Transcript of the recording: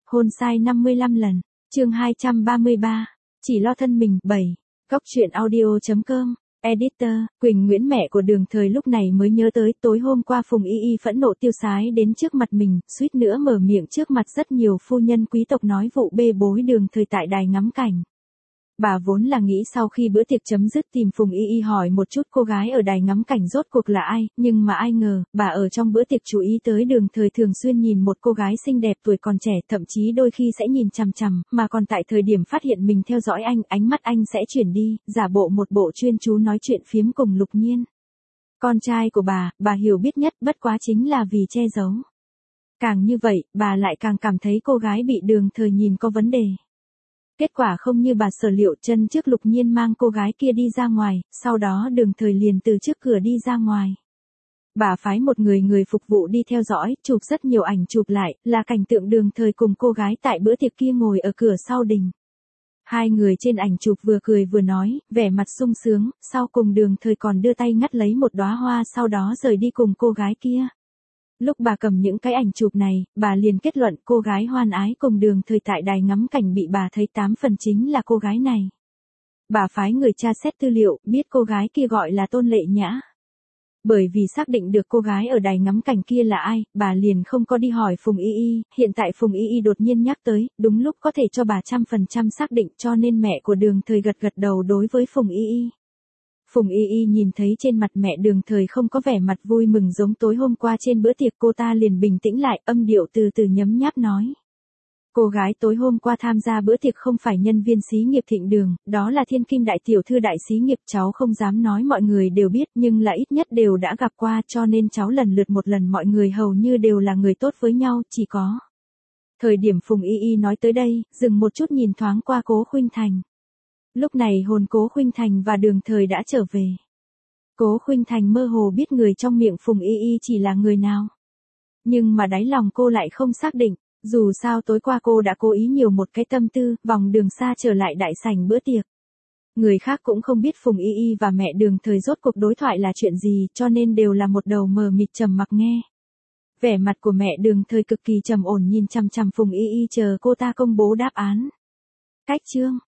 Hôn sai 55 lần. Chương 233. Chỉ lo thân mình. 7. Góc truyện audio.com. Editor. Quỳnh Nguyễn mẹ của Đường Thời lúc này mới nhớ tới tối hôm qua Phùng Y Y phẫn nộ tiêu sái đến trước mặt mình, suýt nữa mở miệng trước mặt rất nhiều phu nhân quý tộc nói vụ bê bối Đường Thời tại đài ngắm cảnh. Bà vốn là nghĩ sau khi bữa tiệc chấm dứt tìm Phùng Y Y hỏi một chút cô gái ở đài ngắm cảnh rốt cuộc là ai, nhưng mà ai ngờ, bà ở trong bữa tiệc chú ý tới Đường Thời thường xuyên nhìn một cô gái xinh đẹp tuổi còn trẻ, thậm chí đôi khi sẽ nhìn chằm chằm, mà còn tại thời điểm phát hiện mình theo dõi anh, ánh mắt anh sẽ chuyển đi, giả bộ một bộ chuyên chú nói chuyện phiếm cùng Lục Nhiên. Con trai của bà hiểu biết nhất, bất quá chính là vì che giấu. Càng như vậy, bà lại càng cảm thấy cô gái bị Đường Thời nhìn có vấn đề. Kết quả không như bà sở liệu, chân trước Lục Nhiên mang cô gái kia đi ra ngoài, sau đó Đường Thời liền từ trước cửa đi ra ngoài. Bà phái một người phục vụ đi theo dõi, chụp rất nhiều ảnh chụp lại, là cảnh tượng Đường Thời cùng cô gái tại bữa tiệc kia ngồi ở cửa sau đình. Hai người trên ảnh chụp vừa cười vừa nói, vẻ mặt sung sướng, sau cùng Đường Thời còn đưa tay ngắt lấy một đóa hoa sau đó rời đi cùng cô gái kia. Lúc bà cầm những cái ảnh chụp này, bà liền kết luận cô gái hoan ái cùng Đường Thời tại đài ngắm cảnh bị bà thấy 8 phần chính là cô gái này. Bà phái người tra xét tư liệu, biết cô gái kia gọi là Tôn Lệ Nhã. Bởi vì xác định được cô gái ở đài ngắm cảnh kia là ai, bà liền không có đi hỏi Phùng Y Y, hiện tại Phùng Y Y đột nhiên nhắc tới, đúng lúc có thể cho bà 100% xác định, cho nên mẹ của Đường Thời gật đầu đối với Phùng Y Y. Phùng Y Y nhìn thấy trên mặt mẹ Đường Thời không có vẻ mặt vui mừng giống tối hôm qua trên bữa tiệc, cô ta liền bình tĩnh lại, âm điệu từ từ nhấm nháp nói. Cô gái tối hôm qua tham gia bữa tiệc không phải nhân viên xí nghiệp Thịnh Đường, đó là thiên kim đại tiểu thư đại xí nghiệp, cháu không dám nói mọi người đều biết nhưng là ít nhất đều đã gặp qua, cho nên cháu lần lượt một lần mọi người hầu như đều là người tốt với nhau, chỉ có. Thời điểm Phùng Y Y nói tới đây, dừng một chút nhìn thoáng qua Cố Khuynh Thành. Lúc này hồn Cố Khuynh Thành và Đường Thời đã trở về. Cố Khuynh Thành mơ hồ biết người trong miệng Phùng Y Y chỉ là người nào. Nhưng mà đáy lòng cô lại không xác định, dù sao tối qua cô đã cố ý nhiều một cái tâm tư, vòng đường xa trở lại đại sảnh bữa tiệc. Người khác cũng không biết Phùng Y Y và mẹ Đường Thời rốt cuộc đối thoại là chuyện gì, cho nên đều là một đầu mờ mịt trầm mặc nghe. Vẻ mặt của mẹ Đường Thời cực kỳ trầm ổn nhìn chằm chằm Phùng Y Y chờ cô ta công bố đáp án. Cách chương.